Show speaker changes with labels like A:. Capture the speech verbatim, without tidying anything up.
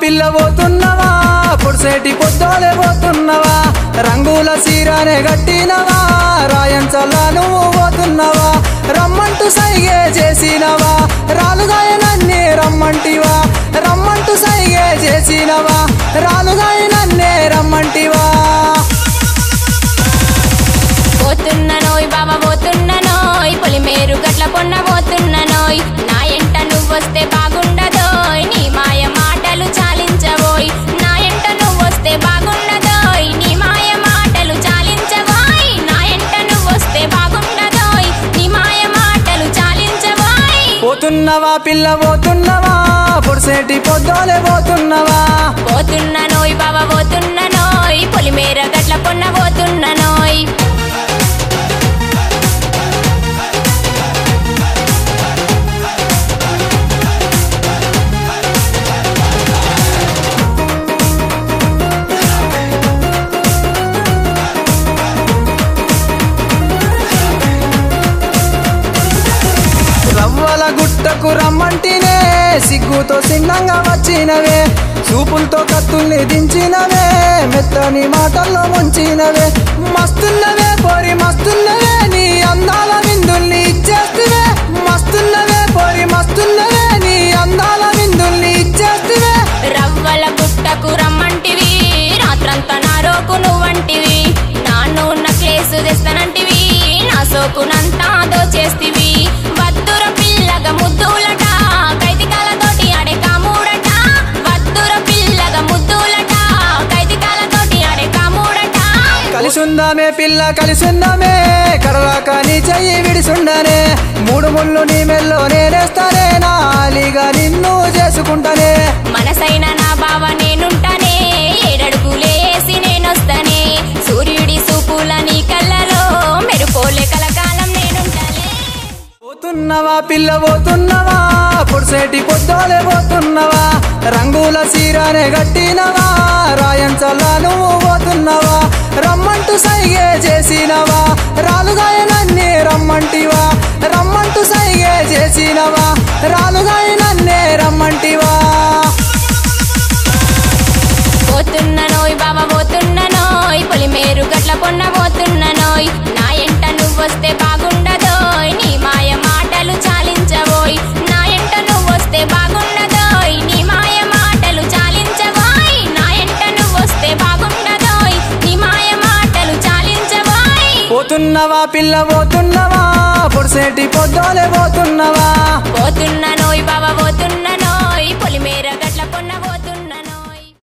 A: పిల్ల పోతున్నవా పొడిసేటి పొద్దోలే పోతున్నవా రంగుల సీరానే గట్టినవా రాయంచల్లా నువ్వు పోతున్నవా రమ్మంటూ సైగే చేసినవా రాలుగాయనన్నే రమ్మంటివా రమ్మంటూ సైగే చేసినవా రాలుగాయనన్నే రమ్మంటివా
B: పోతున్ననోయ్ బాబా పోతున్ననోయ్ పొలిమేరు గట్ల పొన్న పోతున్ననోయ్ నా ఎంట నువ్వొస్తే బాగుండదోయ్ నీ మాయ మాటలు చాలించవోయ్ నా ఎంట నువ్వొస్తే బాగుండదోయ్ నీ మాయ మాటలు చాలించవోయ్ నా ఎంట నువ్వొస్తే బాగుండదోయ్ నీ మాయ మాటలు చాలించవోయ్
A: పోతున్నవా పిల్ల పోతున్నవా పొడిసేటి పొద్దోలే పోతున్నవా
B: పోతున్ననోయ్ బాబా పోతున్ననోయ్ పొలిమేర గట్ల పొన్న పోతున్ననోయ్
A: రవ్వల గుట్టకు రమ్మంటినే సిగ్గుతో సిన్నంగా వచ్చినవే చూపులతో కత్తుల్ని దించినవే మెత్తని మాటల్లో ముంచినవే మస్తున్నవే పోరి మస్తున్నవే నీ అందాల విందుల్ని ఇచ్చేస్తువే మస్తున్నవే పోరి మస్తున్నవే నీ అందాల విందుల్ని ఇచ్చేస్తువే
B: రవ్వల గుట్టకు రమ్మంటివి రాత్రంతా నా రోకు నువ్వంటివి నాన్ను నక్లేసు తెస్తానంటివి నా సోకునంతా దోచేస్తివి వద్దుర పిల్లగ ముద్దులట కైతికాలతోటి ఆడే కాముడట వద్దుర పిల్లగ ముద్దులట కైతికాలతోటి ఆడే కాముడట
A: కలిసుందామే పిల్ల కలిసుందామే కడవాక నీ చెయ్యి విడిసుండనే మూడు ముళ్ళు నీ మెల్లో నేనేస్తానే నాలిగా నిన్ను చేసుకుంటానే
B: మనసైన నా బావ నేనుంటానే ఏడడుగులేసి నేనొస్తానే సూర్యుడి సూపుల నీ కళ్ళలో మెరుపోలే కలకాలం నేనుంటానే
A: పోతున్నవా పిల్ల పోతున్నవా పొడిసేటి పొద్దోలే పోతున్నవా రంగుల సీరానే గట్టినవా రాయంచల్లా నువ్వు పోతున్నవా రమ్మంటూ సైగే చేసినవా రాలుగాయనన్నే రమ్మంటివా రమ్మంటూ సైగే చేసినవా రాలుగాయనన్నే రమ్మంటివా
B: పోతున్ననోయ్ బాబా పోతున్ననోయ్ పొలిమేరు గట్ల పొన్న పోతున్ననోయ్ నా ఎంట నువ్వొస్తే బాగుండదోయ్ నీ మాయ మాటలు చాలించవోయ్ నా ఎంట నువ్వొస్తే బాగుండదోయ్ నీ మాయ మాటలు చాలించవోయ్ నా ఎంట నువ్వొస్తే బాగుండదోయ్ నీ మాయ మాటలు చాలించవోయ్
A: పోతున్నవా పిల్ల పోతున్నవా పొడిసేటి పొద్దోలే పోతున్నవా
B: పోతున్ననోయ్